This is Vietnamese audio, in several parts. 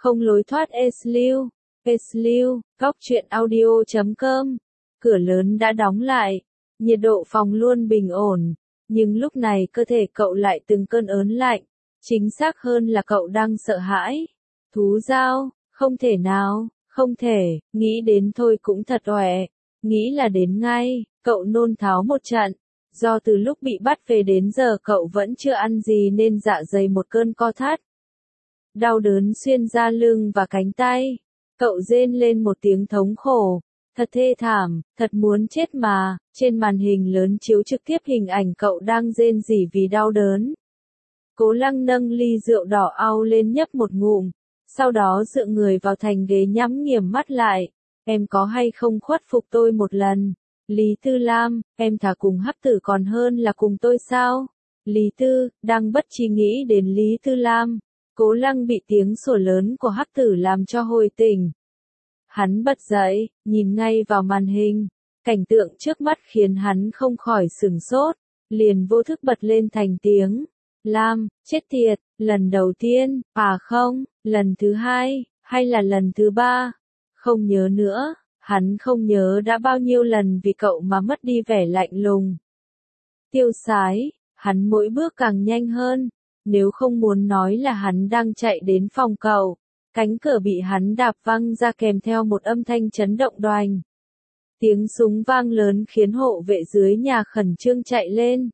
Không lối thoát Esliu. Esliu, góc truyện audio.com. Cửa lớn đã đóng lại. Nhiệt độ phòng luôn bình ổn. Nhưng lúc này cơ thể cậu lại từng cơn ớn lạnh. Chính xác hơn là cậu đang sợ hãi. Thú dao, không thể nào, không thể, nghĩ đến thôi cũng thật oẻ. Nghĩ là đến ngay, cậu nôn tháo một trận. Do từ lúc bị bắt về đến giờ cậu vẫn chưa ăn gì nên dạ dày một cơn co thắt. Đau đớn xuyên ra lưng và cánh tay. Cậu rên lên một tiếng thống khổ. Thật thê thảm, thật muốn chết mà. Trên màn hình lớn chiếu trực tiếp hình ảnh cậu đang rên rỉ vì đau đớn. Cố Lăng nâng ly rượu đỏ au lên nhấp một ngụm. Sau đó dựa người vào thành ghế nhắm nghiền mắt lại. Em có hay không khuất phục tôi một lần? Lý Tư Lam, em thà cùng Hắc Tử còn hơn là cùng tôi sao? Lý Tư, đang bất trí nghĩ đến Lý Tư Lam. Cố Lăng bị tiếng sủa lớn của Hắc Tử làm cho hồi tỉnh. Hắn bật dậy, nhìn ngay vào màn hình. Cảnh tượng trước mắt khiến hắn không khỏi sửng sốt. Liền vô thức bật lên thành tiếng. Lam, chết tiệt, lần đầu tiên, à không, lần thứ hai, hay là lần thứ ba? Không nhớ nữa, hắn không nhớ đã bao nhiêu lần vì cậu mà mất đi vẻ lạnh lùng. Tiêu Sái, hắn mỗi bước càng nhanh hơn, nếu không muốn nói là hắn đang chạy đến phòng cậu. Cánh cửa bị hắn đạp văng ra kèm theo một âm thanh chấn động đoành. Tiếng súng vang lớn khiến hộ vệ dưới nhà khẩn trương chạy lên.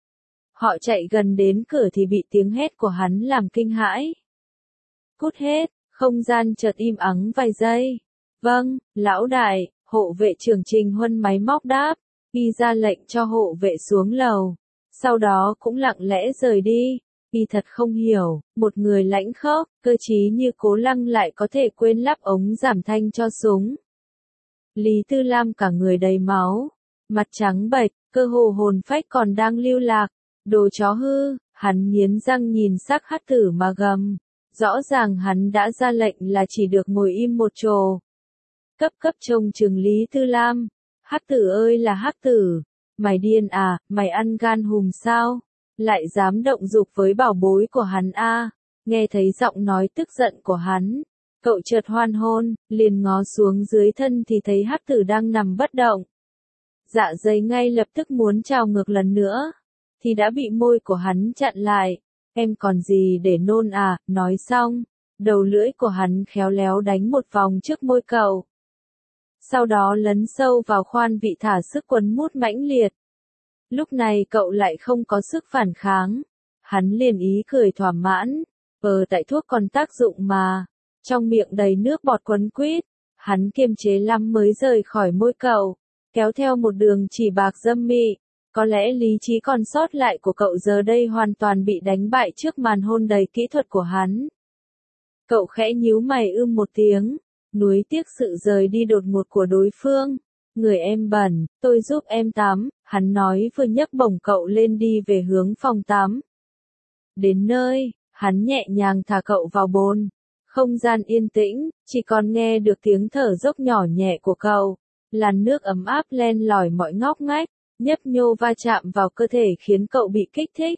Họ chạy gần đến cửa thì bị tiếng hét của hắn làm kinh hãi. Cút hết, không gian chợt im ắng vài giây. Vâng, lão đại, hộ vệ trưởng Trình Huân máy móc đáp, y ra lệnh cho hộ vệ xuống lầu. Sau đó cũng lặng lẽ rời đi. Y thật không hiểu, một người lãnh khốc, cơ trí như Cố Lăng lại có thể quên lắp ống giảm thanh cho súng. Lý Tư Lam cả người đầy máu, mặt trắng bệch, cơ hồ hồn phách còn đang lưu lạc. Đồ chó hư, hắn nghiến răng nhìn xác Hắc Tử mà gầm. Rõ ràng hắn đã ra lệnh là chỉ được ngồi im một chỗ. Cấp trông chừng Lý Tư Lam. Hắc Tử ơi là Hắc Tử, mày điên à, mày ăn gan hùm sao? Lại dám động dục với bảo bối của hắn a? Nghe thấy giọng nói tức giận của hắn, cậu chợt hoan hôn, liền ngó xuống dưới thân thì thấy Hắc Tử đang nằm bất động. Dạ dày ngay lập tức muốn trào ngược lần nữa, thì đã bị môi của hắn chặn lại. Em còn gì để nôn à? Nói xong, đầu lưỡi của hắn khéo léo đánh một vòng trước môi cậu. Sau đó lấn sâu vào khoan vị thả sức quấn mút mãnh liệt. Lúc này cậu lại không có sức phản kháng. Hắn liền ý cười thỏa mãn. Tại thuốc còn tác dụng mà. Trong miệng đầy nước bọt quấn quýt. Hắn kiềm chế lắm mới rời khỏi môi cậu. Kéo theo một đường chỉ bạc dâm mị. Có lẽ lý trí còn sót lại của cậu giờ đây hoàn toàn bị đánh bại trước màn hôn đầy kỹ thuật của hắn. Cậu khẽ nhíu mày một tiếng. Nuối tiếc sự rời đi đột ngột của đối phương. Người em bẩn, tôi giúp em tắm, hắn nói vừa nhấc bổng cậu lên đi về hướng phòng tắm. Đến nơi, hắn nhẹ nhàng thả cậu vào bồn. Không gian yên tĩnh, chỉ còn nghe được tiếng thở dốc nhỏ nhẹ của cậu. Làn nước ấm áp len lỏi mọi ngóc ngách, nhấp nhô va chạm vào cơ thể khiến cậu bị kích thích.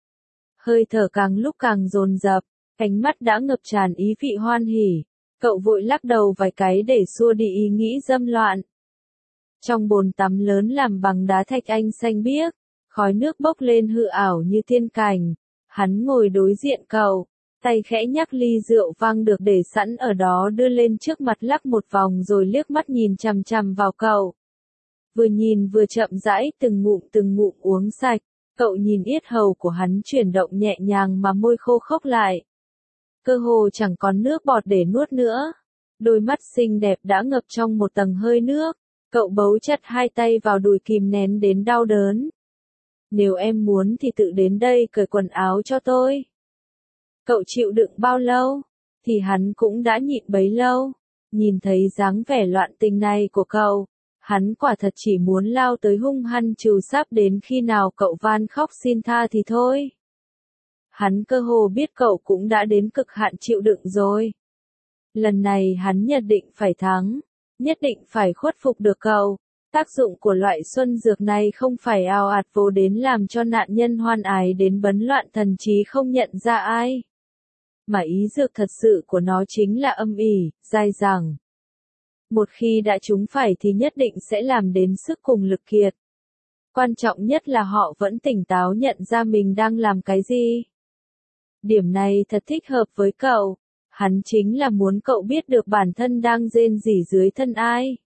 Hơi thở càng lúc càng dồn dập, ánh mắt đã ngập tràn ý vị hoan hỉ. Cậu vội lắc đầu vài cái để xua đi ý nghĩ dâm loạn. Trong bồn tắm lớn làm bằng đá thạch anh xanh biếc, khói nước bốc lên hư ảo như tiên cảnh. Hắn ngồi đối diện cậu, tay khẽ nhắc ly rượu vang được để sẵn ở đó đưa lên trước mặt lắc một vòng rồi liếc mắt nhìn chằm chằm vào cậu. Vừa nhìn vừa chậm rãi từng ngụm uống sạch, cậu nhìn yết hầu của hắn chuyển động nhẹ nhàng mà môi khô khốc lại. Cơ hồ chẳng còn nước bọt để nuốt nữa. Đôi mắt xinh đẹp đã ngập trong một tầng hơi nước. Cậu bấu chặt hai tay vào đùi kìm nén đến đau đớn. Nếu em muốn thì tự đến đây cởi quần áo cho tôi. Cậu chịu đựng bao lâu, thì hắn cũng đã nhịn bấy lâu. Nhìn thấy dáng vẻ loạn tình này của cậu, hắn quả thật chỉ muốn lao tới hung hăng trừ sáp đến khi nào cậu van khóc xin tha thì thôi. Hắn cơ hồ biết cậu cũng đã đến cực hạn chịu đựng rồi. Lần này hắn nhất định phải thắng. Nhất định phải khuất phục được cậu. Tác dụng của loại xuân dược này không phải ào ạt vô đến làm cho nạn nhân hoan ái đến bấn loạn thần trí không nhận ra ai. mà ý dược thật sự của nó chính là âm ỉ, dai dẳng. Một khi đã trúng phải thì nhất định sẽ làm đến sức cùng lực kiệt. Quan trọng nhất là họ vẫn tỉnh táo nhận ra mình đang làm cái gì. Điểm này thật thích hợp với cậu. Hắn chính là muốn cậu biết được bản thân đang rên rỉ dưới thân ai.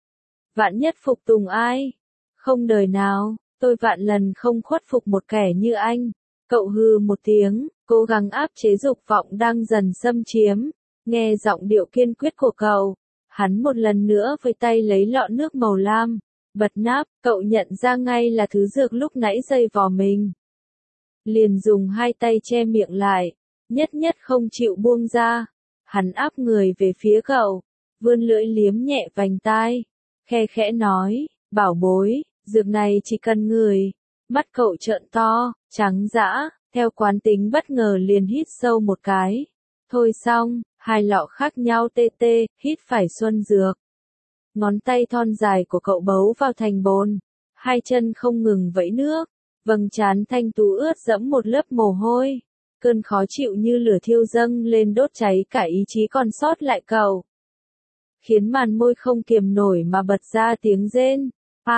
Vạn nhất phục tùng ai. Không đời nào, tôi vạn lần không khuất phục một kẻ như anh. Cậu hừ một tiếng, cố gắng áp chế dục vọng đang dần xâm chiếm. Nghe giọng điệu kiên quyết của cậu. Hắn một lần nữa với tay lấy lọ nước màu lam. Bật nắp, cậu nhận ra ngay là thứ dược lúc nãy dây vò mình. Liền dùng hai tay che miệng lại, nhất nhất không chịu buông ra. Hắn áp người về phía cậu, vươn lưỡi liếm nhẹ vành tai, khe khẽ nói, bảo bối, dược này chỉ cần người. Mắt cậu trợn to, trắng dã, theo quán tính bất ngờ liền hít sâu một cái. Thôi xong, hai lọ khác nhau tê tê, hít phải xuân dược. Ngón tay thon dài của cậu bấu vào thành bồn, hai chân không ngừng vẫy nước, vầng trán thanh tú ướt đẫm một lớp mồ hôi. Cơn khó chịu như lửa thiêu dâng lên đốt cháy cả ý chí còn sót lại cậu. Khiến màn môi không kiềm nổi mà bật ra tiếng rên.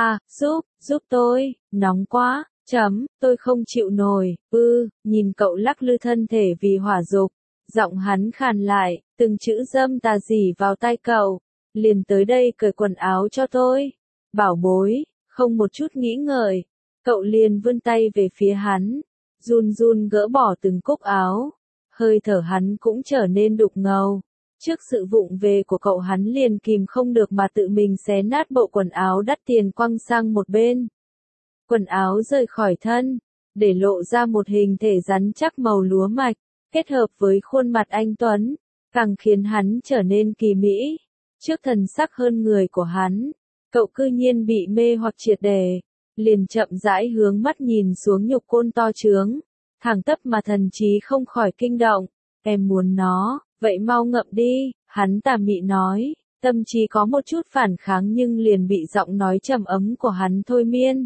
Giúp tôi, nóng quá, tôi không chịu nổi, nhìn cậu lắc lư thân thể vì hỏa dục. Giọng hắn khàn lại, từng chữ dâm tà dỉ vào tai cậu. Liền tới đây cởi quần áo cho tôi. Bảo bối, không một chút nghĩ ngợi. Cậu liền vươn tay về phía hắn. Run run gỡ bỏ từng cúc áo. Hơi thở hắn cũng trở nên đục ngầu. Trước sự vụng về của cậu hắn liền kìm không được mà tự mình xé nát bộ quần áo đắt tiền quăng sang một bên. Quần áo rời khỏi thân, để lộ ra một hình thể rắn chắc màu lúa mạch, kết hợp với khuôn mặt anh tuấn, càng khiến hắn trở nên kỳ mỹ. Trước thần sắc hơn người của hắn, cậu cư nhiên bị mê hoặc triệt để, liền chậm rãi hướng mắt nhìn xuống nhục côn to trướng, thẳng tắp mà thần trí không khỏi kinh động. Em muốn nó, vậy mau ngậm đi, hắn tà mị nói, tâm trí có một chút phản kháng nhưng liền bị giọng nói trầm ấm của hắn thôi miên.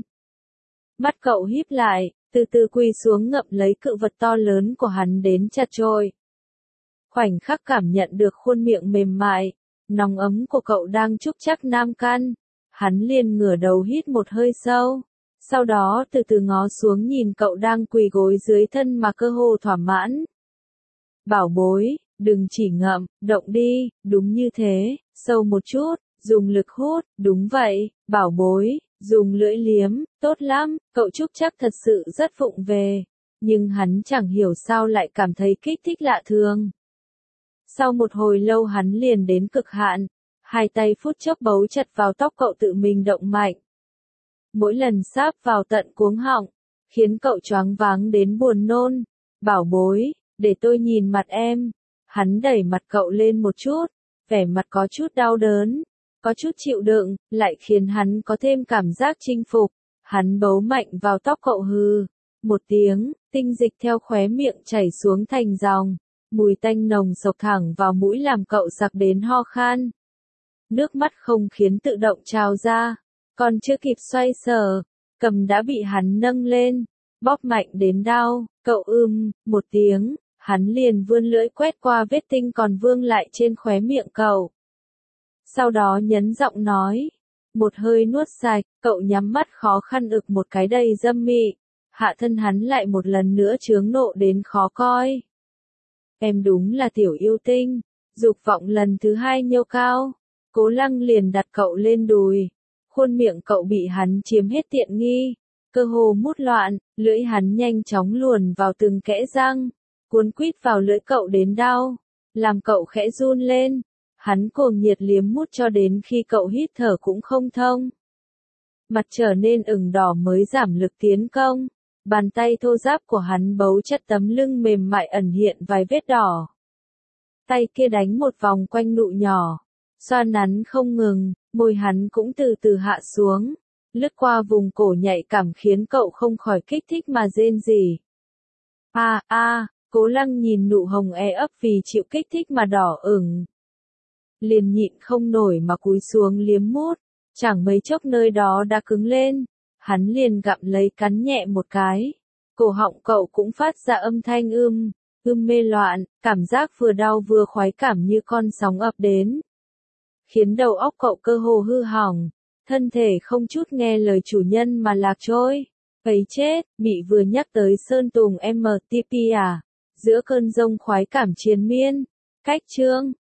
Mắt cậu híp lại, từ từ quỳ xuống ngậm lấy cự vật to lớn của hắn đến chặt chội. Khoảnh khắc cảm nhận được khuôn miệng mềm mại, nóng ấm của cậu đang trúc chắc nam căn, hắn liền ngửa đầu hít một hơi sâu, sau đó từ từ ngó xuống nhìn cậu đang quỳ gối dưới thân mà cơ hồ thỏa mãn. Bảo bối, đừng chỉ ngậm, động đi, đúng như thế, sâu một chút, dùng lực hút, đúng vậy, bảo bối, dùng lưỡi liếm, tốt lắm, cậu trúc chắc thật sự rất vụng về, nhưng hắn chẳng hiểu sao lại cảm thấy kích thích lạ thường. Sau một hồi lâu hắn liền đến cực hạn, hai tay phút chốc bấu chặt vào tóc cậu tự mình động mạnh. Mỗi lần sáp vào tận cuống họng, khiến cậu choáng váng đến buồn nôn. Bảo bối, để tôi nhìn mặt em. Hắn đẩy mặt cậu lên một chút, vẻ mặt có chút đau đớn, có chút chịu đựng, lại khiến hắn có thêm cảm giác chinh phục. Hắn bấu mạnh vào tóc cậu hừ. Một tiếng, tinh dịch theo khóe miệng chảy xuống thành dòng. Mùi tanh nồng sộc thẳng vào mũi làm cậu sặc đến ho khan. Nước mắt không khiến tự động trào ra, còn chưa kịp xoay sở, cầm đã bị hắn nâng lên, bóp mạnh đến đau, cậu một tiếng, hắn liền vươn lưỡi quét qua vết tinh còn vương lại trên khóe miệng cậu. Sau đó nhấn giọng nói, một hơi nuốt sạch, cậu nhắm mắt khó khăn ực một cái đầy dâm mị, hạ thân hắn lại một lần nữa chướng nộ đến khó coi. Em đúng là tiểu yêu tinh, dục vọng lần thứ hai nhô cao, Cố Lăng liền đặt cậu lên đùi, khuôn miệng cậu bị hắn chiếm hết tiện nghi, cơ hồ mút loạn, lưỡi hắn nhanh chóng luồn vào từng kẽ răng, cuốn quýt vào lưỡi cậu đến đau, làm cậu khẽ run lên, hắn cuồng nhiệt liếm mút cho đến khi cậu hít thở cũng không thông. Mặt trở nên ửng đỏ mới giảm lực tiến công. Bàn tay thô ráp của hắn bấu chặt tấm lưng mềm mại ẩn hiện vài vết đỏ. Tay kia đánh một vòng quanh nụ nhỏ, xoa nắn không ngừng, môi hắn cũng từ từ hạ xuống, lướt qua vùng cổ nhạy cảm khiến cậu không khỏi kích thích mà rên rỉ. Cố Lăng nhìn nụ hồng ấp vì chịu kích thích mà đỏ ửng. Liền nhịn không nổi mà cúi xuống liếm mút, chẳng mấy chốc nơi đó đã cứng lên. Hắn liền gặm lấy cắn nhẹ một cái. Cổ họng cậu cũng phát ra âm thanh Mê loạn, cảm giác vừa đau vừa khoái cảm như con sóng ập đến. Khiến đầu óc cậu cơ hồ hư hỏng, thân thể không chút nghe lời chủ nhân mà lạc trôi. Ấy chết, Mị vừa nhắc tới Sơn Tùng MTP à? Giữa cơn giông khoái cảm triền miên. Cách chương